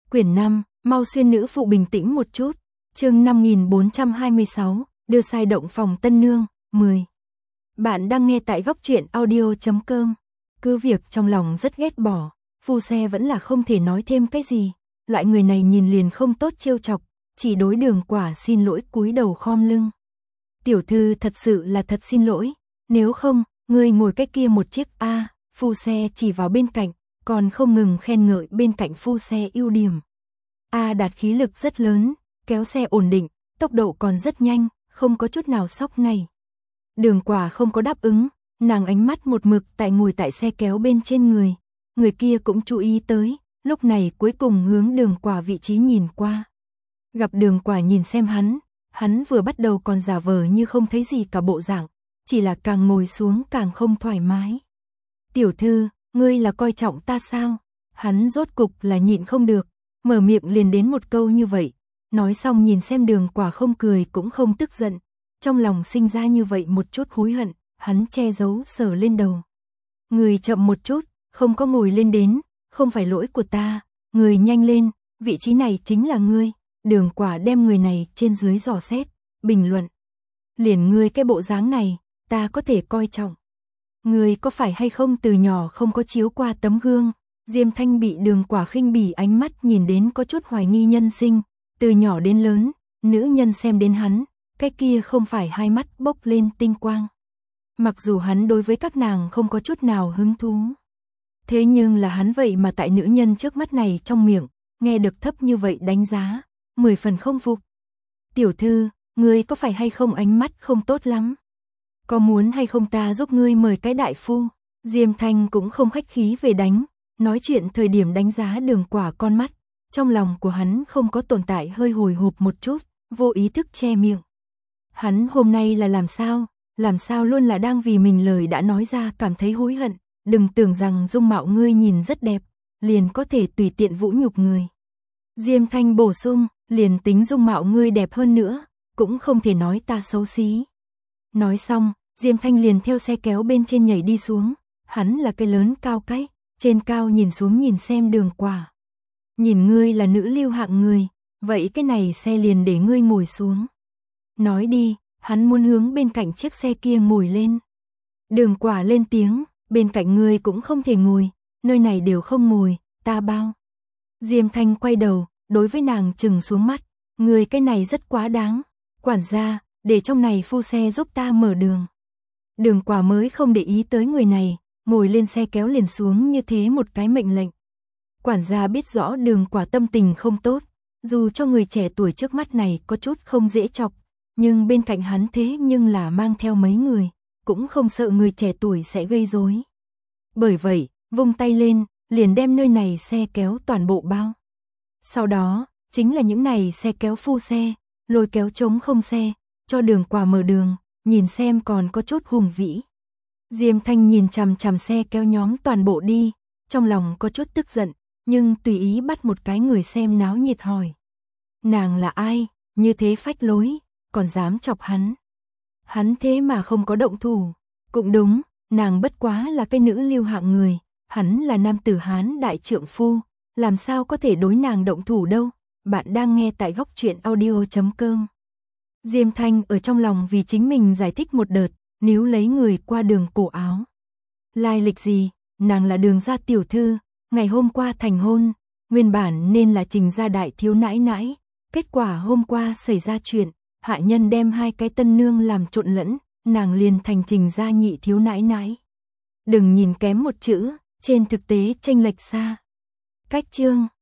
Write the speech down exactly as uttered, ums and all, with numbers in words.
Quyển năm, mau xuyên nữ phụ bình tĩnh một chút. Chương năm nghìn bốn trăm hai mươi sáu, đưa sai động phòng tân nương, mười. Bạn đang nghe tại góc truyện audio chấm com. Cứ việc trong lòng rất ghét bỏ, Phu Xe vẫn là không thể nói thêm cái gì. Loại người này nhìn liền không tốt trêu chọc, chỉ đối Đường Quả xin lỗi cúi đầu khom lưng. Tiểu thư thật sự là thật xin lỗi, nếu không, ngươi ngồi cái kia một chiếc a. Phu Xe chỉ vào bên cạnh, còn không ngừng khen ngợi bên cạnh Phu Xe ưu điểm. A Đạt khí lực rất lớn, kéo xe ổn định, tốc độ còn rất nhanh, không có chút nào sóc này. Đường Quả không có đáp ứng, nàng ánh mắt một mực tại ngồi tại xe kéo bên trên người. Người kia cũng chú ý tới, lúc này cuối cùng hướng Đường Quả vị trí nhìn qua. Gặp Đường Quả nhìn xem hắn, hắn vừa bắt đầu còn giả vờ như không thấy gì cả bộ dạng, chỉ là càng ngồi xuống càng không thoải mái. Tiểu thư, ngươi là coi trọng ta sao? Hắn rốt cục là nhịn không được, mở miệng liền đến một câu như vậy. Nói xong nhìn xem Đường Quả không cười cũng không tức giận, trong lòng sinh ra như vậy một chút hối hận, hắn che giấu sờ lên đầu. Người chậm một chút, không có ngồi lên đến, không phải lỗi của ta, người nhanh lên, vị trí này chính là ngươi. Đường Quả đem người này trên dưới dò xét, bình luận. Liền ngươi cái bộ dáng này, ta có thể coi trọng. Ngươi có phải hay không từ nhỏ không có chiếu qua tấm gương? Diêm Thanh bị Đường Quả khinh bỉ ánh mắt nhìn đến có chút hoài nghi nhân sinh, từ nhỏ đến lớn, nữ nhân xem đến hắn, cái kia không phải hai mắt bốc lên tinh quang. Mặc dù hắn đối với các nàng không có chút nào hứng thú, thế nhưng là hắn vậy mà tại nữ nhân trước mắt này trong miệng, nghe được thấp như vậy đánh giá, mười phần không phục. Tiểu thư, ngươi có phải hay không ánh mắt không tốt lắm? Có muốn hay không ta giúp ngươi mời cái đại phu? Diêm Thanh cũng không khách khí về đánh, nói chuyện thời điểm đánh giá Đường Quả con mắt, trong lòng của hắn không có tồn tại hơi hồi hộp một chút, vô ý thức che miệng. Hắn hôm nay là làm sao, làm sao luôn là đang vì mình lời đã nói ra cảm thấy hối hận, đừng tưởng rằng dung mạo ngươi nhìn rất đẹp, liền có thể tùy tiện vũ nhục người. Diêm Thanh bổ sung, liền tính dung mạo ngươi đẹp hơn nữa, cũng không thể nói ta xấu xí. Nói xong, Diêm Thanh liền theo xe kéo bên trên nhảy đi xuống, hắn là cái lớn cao cái, trên cao nhìn xuống nhìn xem Đường Quả. Nhìn ngươi là nữ lưu hạng người, vậy cái này xe liền để ngươi ngồi xuống. Nói đi, hắn muốn hướng bên cạnh chiếc xe kia ngồi lên. Đường Quả lên tiếng, bên cạnh ngươi cũng không thể ngồi, nơi này đều không ngồi, ta bao. Diêm Thanh quay đầu, đối với nàng trừng xuống mắt, ngươi cái này rất quá đáng, quản gia, để trong này phu xe giúp ta mở đường. Đường Quả mới không để ý tới người này, ngồi lên xe kéo liền xuống như thế một cái mệnh lệnh. Quản gia biết rõ Đường Quả tâm tình không tốt, dù cho người trẻ tuổi trước mắt này có chút không dễ chọc, nhưng bên cạnh hắn thế nhưng là mang theo mấy người, cũng không sợ người trẻ tuổi sẽ gây rối. Bởi vậy, vung tay lên, liền đem nơi này xe kéo toàn bộ bao. Sau đó, chính là những này xe kéo phu xe, lôi kéo trống không xe, cho Đường Quả mở đường, nhìn xem còn có chút hùng vĩ. Diêm Thanh nhìn chằm chằm xe kéo nhóm toàn bộ đi, trong lòng có chút tức giận, nhưng tùy ý bắt một cái người xem náo nhiệt hỏi. Nàng là ai, như thế phách lối, còn dám chọc hắn. Hắn thế mà không có động thủ, cũng đúng, nàng bất quá là cái nữ lưu hạng người, hắn là nam tử Hán đại trượng phu, làm sao có thể đối nàng động thủ đâu. Bạn đang nghe tại góc truyện audio chấm com. Diêm Thanh ở trong lòng vì chính mình giải thích một đợt, níu lấy người qua Đường cổ áo. Lai lịch gì, nàng là Đường gia tiểu thư, ngày hôm qua thành hôn, nguyên bản nên là Trình gia đại thiếu nãi nãi, kết quả hôm qua xảy ra chuyện, hạ nhân đem hai cái tân nương làm trộn lẫn, nàng liền thành Trình gia nhị thiếu nãi nãi. Đừng nhìn kém một chữ, trên thực tế chênh lệch xa. Cách chương